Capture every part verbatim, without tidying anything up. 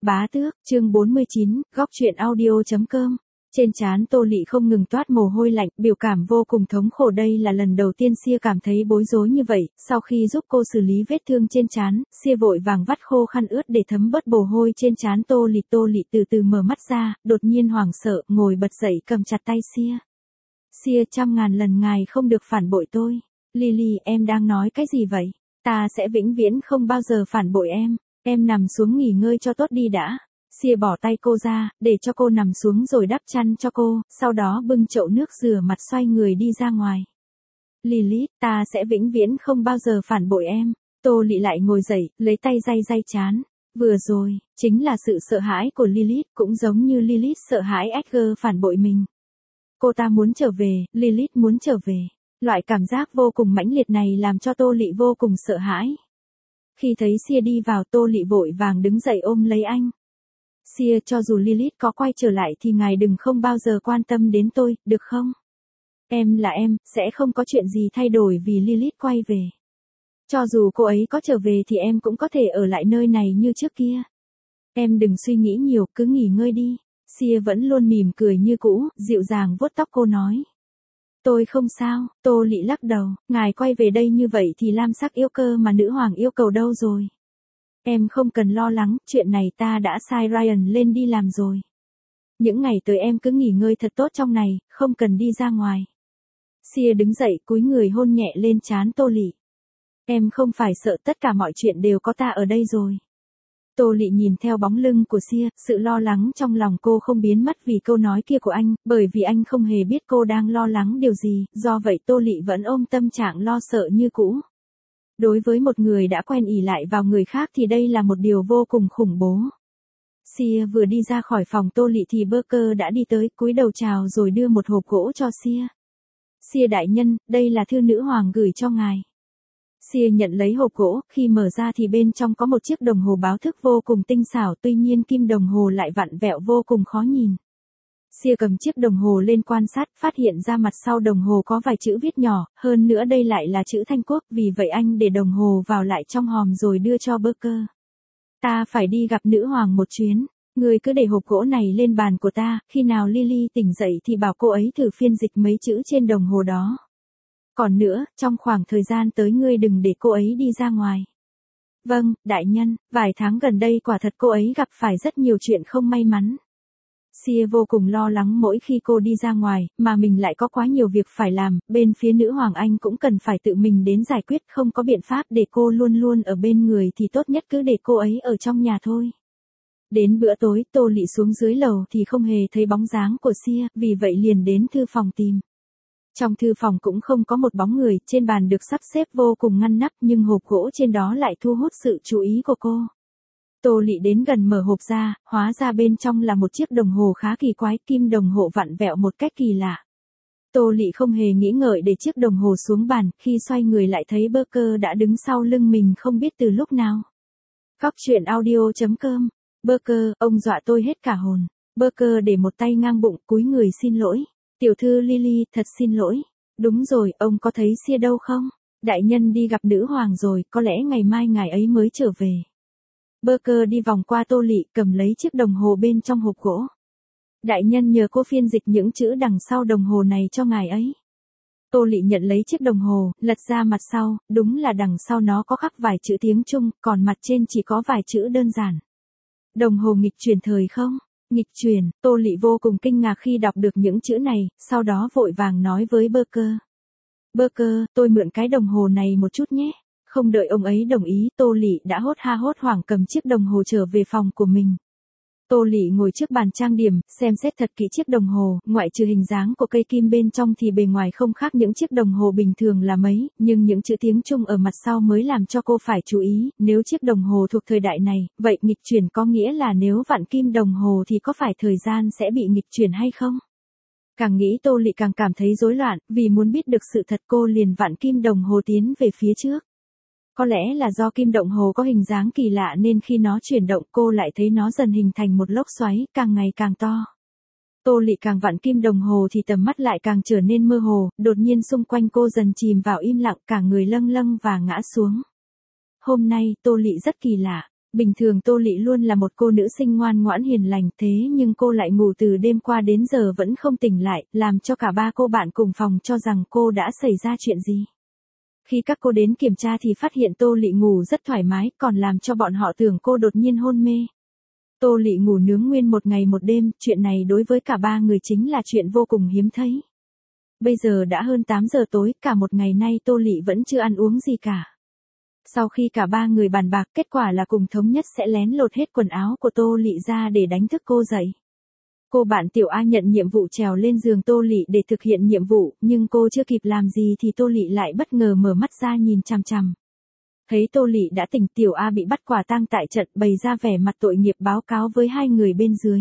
Bá tước, chương bốn mươi chín, góc truyện audio.com. Trên trán Tô Lị không ngừng toát mồ hôi lạnh, biểu cảm vô cùng thống khổ. Đây là lần đầu tiên Sia cảm thấy bối rối như vậy. Sau khi giúp cô xử lý vết thương trên trán, Sia vội vàng vắt khô khăn ướt để thấm bớt mồ hôi trên trán Tô Lị. Tô Lị từ từ mở mắt ra, đột nhiên hoảng sợ, ngồi bật dậy cầm chặt tay Sia. Sia, trăm ngàn lần ngài không được phản bội tôi. Lily, em đang nói cái gì vậy? Ta sẽ vĩnh viễn không bao giờ phản bội em. Em nằm xuống nghỉ ngơi cho tốt đi đã. Sia bỏ tay cô ra, để cho cô nằm xuống rồi đắp chăn cho cô, sau đó bưng chậu nước rửa mặt xoay người đi ra ngoài. Lilith, ta sẽ vĩnh viễn không bao giờ phản bội em. Tô Lị lại ngồi dậy, lấy tay day day trán. Vừa rồi, chính là sự sợ hãi của Lilith, cũng giống như Lilith sợ hãi Edgar phản bội mình. Cô ta muốn trở về, Lilith muốn trở về. Loại cảm giác vô cùng mãnh liệt này làm cho Tô Lị vô cùng sợ hãi. Khi thấy Sia đi vào, Tô Lị vội vàng đứng dậy ôm lấy anh. Sia, cho dù Lilith có quay trở lại thì ngài đừng không bao giờ quan tâm đến tôi, được không? Em là em, sẽ không có chuyện gì thay đổi vì Lilith quay về. Cho dù cô ấy có trở về thì em cũng có thể ở lại nơi này như trước kia. Em đừng suy nghĩ nhiều, cứ nghỉ ngơi đi. Sia vẫn luôn mỉm cười như cũ, dịu dàng vuốt tóc cô nói. Tôi không sao. Tô Lị lắc đầu, ngài quay về đây như vậy thì lam sắc yêu cơ mà nữ hoàng yêu cầu đâu rồi? Em không cần lo lắng, chuyện này ta đã sai Ryan lên đi làm rồi. Những ngày tới em cứ nghỉ ngơi thật tốt trong này, không cần đi ra ngoài. Sia đứng dậy cúi người hôn nhẹ lên trán Tô Lị. Em không phải sợ, tất cả mọi chuyện đều có ta ở đây rồi. Tô Lị nhìn theo bóng lưng của Sia, sự lo lắng trong lòng cô không biến mất vì câu nói kia của anh, bởi vì anh không hề biết cô đang lo lắng điều gì, do vậy Tô Lị vẫn ôm tâm trạng lo sợ như cũ. Đối với một người đã quen ỷ lại vào người khác thì đây là một điều vô cùng khủng bố. Sia vừa đi ra khỏi phòng Tô Lị thì Barker đã đi tới, cúi đầu chào rồi đưa một hộp gỗ cho Sia. Sia đại nhân, đây là thư nữ hoàng gửi cho ngài. Sia nhận lấy hộp gỗ, khi mở ra thì bên trong có một chiếc đồng hồ báo thức vô cùng tinh xảo, tuy nhiên kim đồng hồ lại vặn vẹo vô cùng khó nhìn. Sia cầm chiếc đồng hồ lên quan sát, phát hiện ra mặt sau đồng hồ có vài chữ viết nhỏ, hơn nữa đây lại là chữ Thanh Quốc, vì vậy anh để đồng hồ vào lại trong hòm rồi đưa cho Barker. Ta phải đi gặp nữ hoàng một chuyến, người cứ để hộp gỗ này lên bàn của ta, khi nào Lily tỉnh dậy thì bảo cô ấy thử phiên dịch mấy chữ trên đồng hồ đó. Còn nữa, trong khoảng thời gian tới ngươi đừng để cô ấy đi ra ngoài. Vâng, đại nhân, vài tháng gần đây quả thật cô ấy gặp phải rất nhiều chuyện không may mắn. Sia vô cùng lo lắng mỗi khi cô đi ra ngoài, mà mình lại có quá nhiều việc phải làm, bên phía nữ hoàng anh cũng cần phải tự mình đến giải quyết, không có biện pháp để cô luôn luôn ở bên người thì tốt nhất cứ để cô ấy ở trong nhà thôi. Đến bữa tối, Tô Lị xuống dưới lầu thì không hề thấy bóng dáng của Sia, vì vậy liền đến thư phòng tìm. Trong thư phòng cũng không có một bóng người, trên bàn được sắp xếp vô cùng ngăn nắp nhưng hộp gỗ trên đó lại thu hút sự chú ý của cô. Tô Lị đến gần mở hộp ra, hóa ra bên trong là một chiếc đồng hồ khá kỳ quái, kim đồng hồ vặn vẹo một cách kỳ lạ. Tô Lị không hề nghĩ ngợi để chiếc đồng hồ xuống bàn, khi xoay người lại thấy Barker đã đứng sau lưng mình không biết từ lúc nào. Góc truyện audio.com. Barker, ông dọa tôi hết cả hồn. Barker để một tay ngang bụng, cúi người xin lỗi. Tiểu thư Lily, thật xin lỗi. Đúng rồi, ông có thấy Sia đâu không? Đại nhân đi gặp nữ hoàng rồi, có lẽ ngày mai ngài ấy mới trở về. Barker đi vòng qua Tô Lị, cầm lấy chiếc đồng hồ bên trong hộp gỗ. Đại nhân nhờ cô phiên dịch những chữ đằng sau đồng hồ này cho ngài ấy. Tô Lị nhận lấy chiếc đồng hồ, lật ra mặt sau, đúng là đằng sau nó có khắc vài chữ tiếng Trung, còn mặt trên chỉ có vài chữ đơn giản. Đồng hồ nghịch chuyển thời không? Nghịch chuyển, Tô Lị vô cùng kinh ngạc khi đọc được những chữ này, sau đó vội vàng nói với Barker. Barker, tôi mượn cái đồng hồ này một chút nhé. Không đợi ông ấy đồng ý, Tô Lị đã hốt ha hốt hoảng cầm chiếc đồng hồ trở về phòng của mình. Tô Lị ngồi trước bàn trang điểm, xem xét thật kỹ chiếc đồng hồ, ngoại trừ hình dáng của cây kim bên trong thì bề ngoài không khác những chiếc đồng hồ bình thường là mấy, nhưng những chữ tiếng Trung ở mặt sau mới làm cho cô phải chú ý, nếu chiếc đồng hồ thuộc thời đại này, vậy nghịch chuyển có nghĩa là nếu vặn kim đồng hồ thì có phải thời gian sẽ bị nghịch chuyển hay không? Càng nghĩ Tô Lị càng cảm thấy rối loạn, vì muốn biết được sự thật cô liền vặn kim đồng hồ tiến về phía trước. Có lẽ là do kim đồng hồ có hình dáng kỳ lạ nên khi nó chuyển động cô lại thấy nó dần hình thành một lốc xoáy, càng ngày càng to. Tô Lị càng vặn kim đồng hồ thì tầm mắt lại càng trở nên mơ hồ, đột nhiên xung quanh cô dần chìm vào im lặng, cả người lâng lâng và ngã xuống. Hôm nay, Tô Lị rất kỳ lạ. Bình thường Tô Lị luôn là một cô nữ sinh ngoan ngoãn hiền lành, thế nhưng cô lại ngủ từ đêm qua đến giờ vẫn không tỉnh lại, làm cho cả ba cô bạn cùng phòng cho rằng cô đã xảy ra chuyện gì. Khi các cô đến kiểm tra thì phát hiện Tô Lị ngủ rất thoải mái, còn làm cho bọn họ tưởng cô đột nhiên hôn mê. Tô Lị ngủ nướng nguyên một ngày một đêm, chuyện này đối với cả ba người chính là chuyện vô cùng hiếm thấy. Bây giờ đã hơn tám giờ tối, cả một ngày nay Tô Lị vẫn chưa ăn uống gì cả. Sau khi cả ba người bàn bạc, kết quả là cùng thống nhất sẽ lén lột hết quần áo của Tô Lị ra để đánh thức cô dậy. Cô bạn Tiểu A nhận nhiệm vụ trèo lên giường Tô Lị để thực hiện nhiệm vụ, nhưng cô chưa kịp làm gì thì Tô Lị lại bất ngờ mở mắt ra nhìn chằm chằm. Thấy Tô Lị đã tỉnh, Tiểu A bị bắt quả tang tại trận, bày ra vẻ mặt tội nghiệp báo cáo với hai người bên dưới.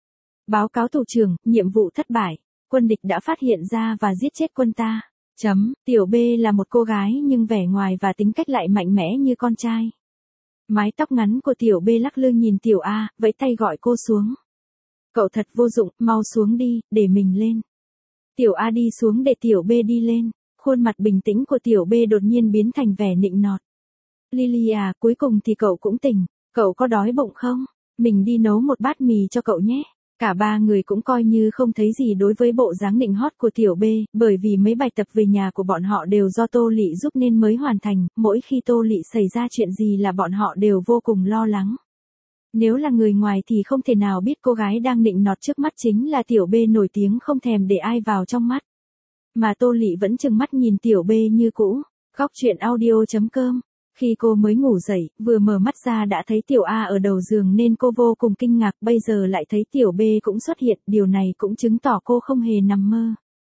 Báo cáo thủ trưởng, nhiệm vụ thất bại, quân địch đã phát hiện ra và giết chết quân ta. Chấm, Tiểu B là một cô gái nhưng vẻ ngoài và tính cách lại mạnh mẽ như con trai. Mái tóc ngắn của Tiểu B lắc lư nhìn Tiểu A, vẫy tay gọi cô xuống. Cậu thật vô dụng, mau xuống đi, để mình lên. Tiểu A đi xuống để Tiểu B đi lên, khuôn mặt bình tĩnh của Tiểu B đột nhiên biến thành vẻ nịnh nọt. Lily à, cuối cùng thì cậu cũng tỉnh, cậu có đói bụng không? Mình đi nấu một bát mì cho cậu nhé. Cả ba người cũng coi như không thấy gì đối với bộ dáng nịnh hót của Tiểu B, bởi vì mấy bài tập về nhà của bọn họ đều do Tô Lị giúp nên mới hoàn thành, mỗi khi Tô Lị xảy ra chuyện gì là bọn họ đều vô cùng lo lắng. Nếu là người ngoài thì không thể nào biết cô gái đang nịnh nọt trước mắt chính là Tiểu B nổi tiếng không thèm để ai vào trong mắt. Mà Tô Lị vẫn trừng mắt nhìn Tiểu B như cũ. Góc truyện audio chấm com. Khi cô mới ngủ dậy, vừa mở mắt ra đã thấy Tiểu A ở đầu giường nên cô vô cùng kinh ngạc, bây giờ lại thấy Tiểu B cũng xuất hiện, điều này cũng chứng tỏ cô không hề nằm mơ.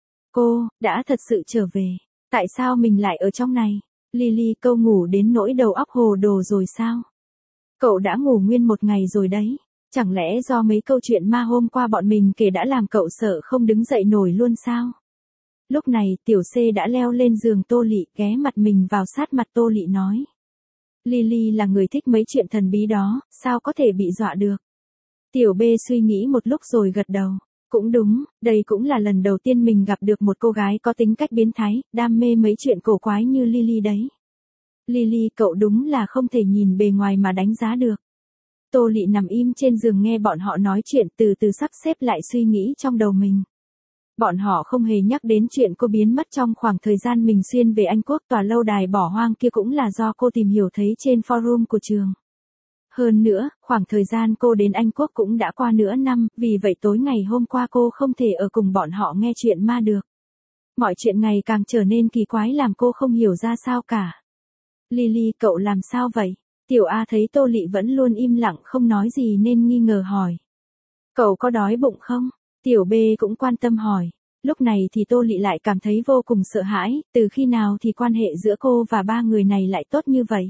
Cô, đã thật sự trở về. Tại sao mình lại ở trong này? Lily, câu ngủ đến nỗi đầu óc hồ đồ rồi sao? Cậu đã ngủ nguyên một ngày rồi đấy. Chẳng lẽ do mấy câu chuyện ma hôm qua bọn mình kể đã làm cậu sợ không đứng dậy nổi luôn sao? Lúc này, Tiểu C đã leo lên giường Tô Lị, ghé mặt mình vào sát mặt Tô Lị nói. Lily là người thích mấy chuyện thần bí đó, sao có thể bị dọa được? Tiểu B suy nghĩ một lúc rồi gật đầu. Cũng đúng, đây cũng là lần đầu tiên mình gặp được một cô gái có tính cách biến thái, đam mê mấy chuyện cổ quái như Lily đấy. Lily, cậu đúng là không thể nhìn bề ngoài mà đánh giá được. Tô Lị nằm im trên giường nghe bọn họ nói chuyện, từ từ sắp xếp lại suy nghĩ trong đầu mình. Bọn họ không hề nhắc đến chuyện cô biến mất trong khoảng thời gian mình xuyên về Anh Quốc, tòa lâu đài bỏ hoang kia cũng là do cô tìm hiểu thấy trên forum của trường. Hơn nữa, khoảng thời gian cô đến Anh Quốc cũng đã qua nửa năm, vì vậy tối ngày hôm qua cô không thể ở cùng bọn họ nghe chuyện ma được. Mọi chuyện ngày càng trở nên kỳ quái làm cô không hiểu ra sao cả. Lily, cậu làm sao vậy? Tiểu A thấy Tô Lị vẫn luôn im lặng không nói gì nên nghi ngờ hỏi. Cậu có đói bụng không? Tiểu B cũng quan tâm hỏi. Lúc này thì Tô Lị lại cảm thấy vô cùng sợ hãi, từ khi nào thì quan hệ giữa cô và ba người này lại tốt như vậy?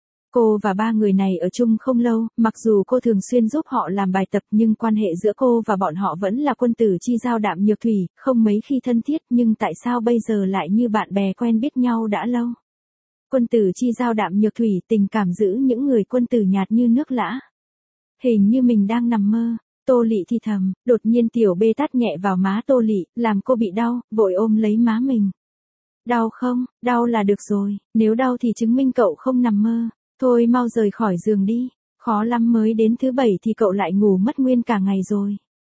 Cô và ba người này ở chung không lâu, mặc dù cô thường xuyên giúp họ làm bài tập nhưng quan hệ giữa cô và bọn họ vẫn là quân tử chi giao đạm nhược thủy, không mấy khi thân thiết, nhưng tại sao bây giờ lại như bạn bè quen biết nhau đã lâu? Quân tử chi giao đạm nhược thủy, tình cảm giữ những người quân tử nhạt như nước lã. Hình như mình đang nằm mơ. Tô Lị thì thầm, đột nhiên Tiểu B tát nhẹ vào má Tô Lị, làm cô bị đau, vội ôm lấy má mình. Đau không? Đau là được rồi, nếu đau thì chứng minh cậu không nằm mơ. Thôi mau rời khỏi giường đi, khó lắm mới đến thứ bảy thì cậu lại ngủ mất nguyên cả ngày rồi.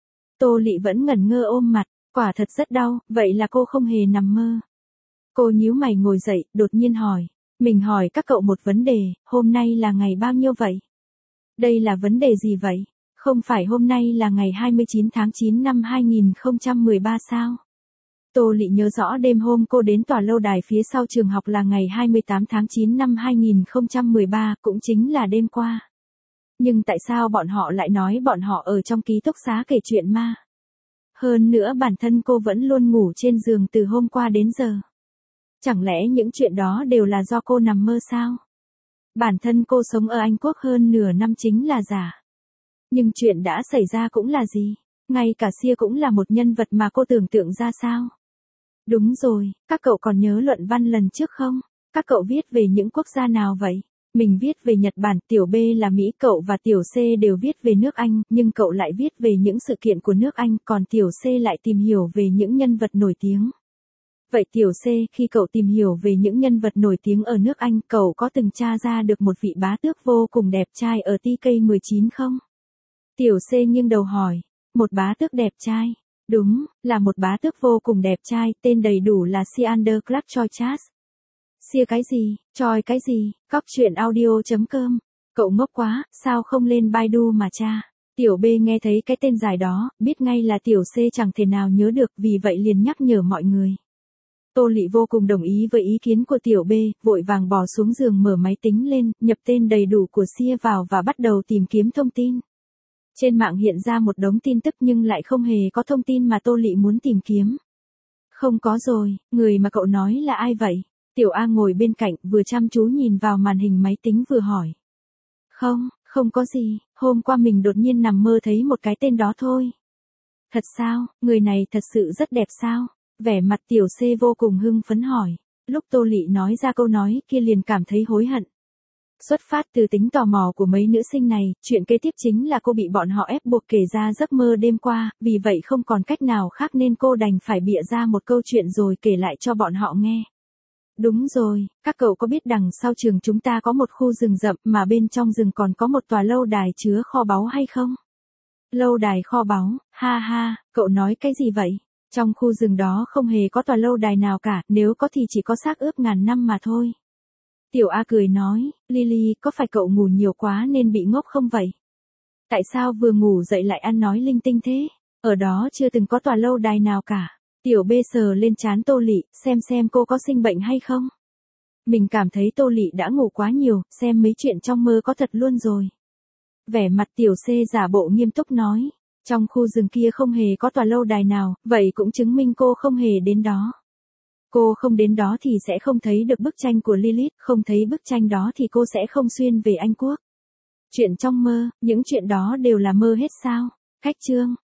Tô Lị vẫn ngẩn ngơ ôm mặt, quả thật rất đau, vậy là cô không hề nằm mơ. Cô nhíu mày ngồi dậy, đột nhiên hỏi, mình hỏi các cậu một vấn đề, hôm nay là ngày bao nhiêu vậy? Đây là vấn đề gì vậy? Không phải hôm nay là ngày hai mươi chín tháng chín năm hai nghìn không trăm mười ba sao? Tô Lị nhớ rõ đêm hôm cô đến tòa lâu đài phía sau trường học là ngày hai mươi tám tháng chín năm hai nghìn không trăm mười ba, cũng chính là đêm qua. Nhưng tại sao bọn họ lại nói bọn họ ở trong ký túc xá kể chuyện ma? Hơn nữa bản thân cô vẫn luôn ngủ trên giường từ hôm qua đến giờ. Chẳng lẽ những chuyện đó đều là do cô nằm mơ sao? Bản thân cô sống ở Anh Quốc hơn nửa năm chính là giả. Nhưng chuyện đã xảy ra cũng là gì? Ngay cả Sia cũng là một nhân vật mà cô tưởng tượng ra sao? Đúng rồi, các cậu còn nhớ luận văn lần trước không? Các cậu viết về những quốc gia nào vậy? Mình viết về Nhật Bản, Tiểu B là Mỹ, cậu và Tiểu C đều viết về nước Anh, nhưng cậu lại viết về những sự kiện của nước Anh, còn Tiểu C lại tìm hiểu về những nhân vật nổi tiếng. Vậy tiểu C, khi cậu tìm hiểu về những nhân vật nổi tiếng ở nước Anh, cậu có từng tra ra được một vị bá tước vô cùng đẹp trai ở T K mười chín không? Tiểu C nghiêng đầu hỏi. Một bá tước đẹp trai. Đúng, là một bá tước vô cùng đẹp trai, tên đầy đủ là Sir Andrew Clark Choi Chas. Sir cái gì, Choi cái gì, Cóc truyện audio chấm com. Cậu ngốc quá, sao không lên Baidu mà tra? Tiểu B nghe thấy cái tên dài đó, biết ngay là tiểu C chẳng thể nào nhớ được, vì vậy liền nhắc nhở mọi người. Tô Lị vô cùng đồng ý với ý kiến của tiểu B, vội vàng bò xuống giường mở máy tính lên, nhập tên đầy đủ của Sia vào và bắt đầu tìm kiếm thông tin. Trên mạng hiện ra một đống tin tức nhưng lại không hề có thông tin mà Tô Lị muốn tìm kiếm. Không có rồi, người mà cậu nói là ai vậy? Tiểu A ngồi bên cạnh vừa chăm chú nhìn vào màn hình máy tính vừa hỏi. Không, không có gì, hôm qua mình đột nhiên nằm mơ thấy một cái tên đó thôi. Thật sao, người này thật sự rất đẹp sao? Vẻ mặt tiểu C vô cùng hưng phấn hỏi. Lúc Tô Lị nói ra câu nói kia liền cảm thấy hối hận. Xuất phát từ tính tò mò của mấy nữ sinh này, chuyện kế tiếp chính là cô bị bọn họ ép buộc kể ra giấc mơ đêm qua, vì vậy không còn cách nào khác nên cô đành phải bịa ra một câu chuyện rồi kể lại cho bọn họ nghe. Đúng rồi, các cậu có biết đằng sau trường chúng ta có một khu rừng rậm mà bên trong rừng còn có một tòa lâu đài chứa kho báu hay không? Lâu đài kho báu, ha ha, cậu nói cái gì vậy? Trong khu rừng đó không hề có tòa lâu đài nào cả, nếu có thì chỉ có xác ướp ngàn năm mà thôi. Tiểu A cười nói, Lily, có phải cậu ngủ nhiều quá nên bị ngốc không vậy? Tại sao vừa ngủ dậy lại ăn nói linh tinh thế? Ở đó chưa từng có tòa lâu đài nào cả. Tiểu B sờ lên trán Tô Lị, xem xem cô có sinh bệnh hay không. Mình cảm thấy Tô Lị đã ngủ quá nhiều, xem mấy chuyện trong mơ có thật luôn rồi. Vẻ mặt tiểu C giả bộ nghiêm túc nói, trong khu rừng kia không hề có tòa lâu đài nào, vậy cũng chứng minh cô không hề đến đó. Cô không đến đó thì sẽ không thấy được bức tranh của Lilith, không thấy bức tranh đó thì cô sẽ không xuyên về Anh Quốc. Chuyện trong mơ, những chuyện đó đều là mơ hết sao? Khách chương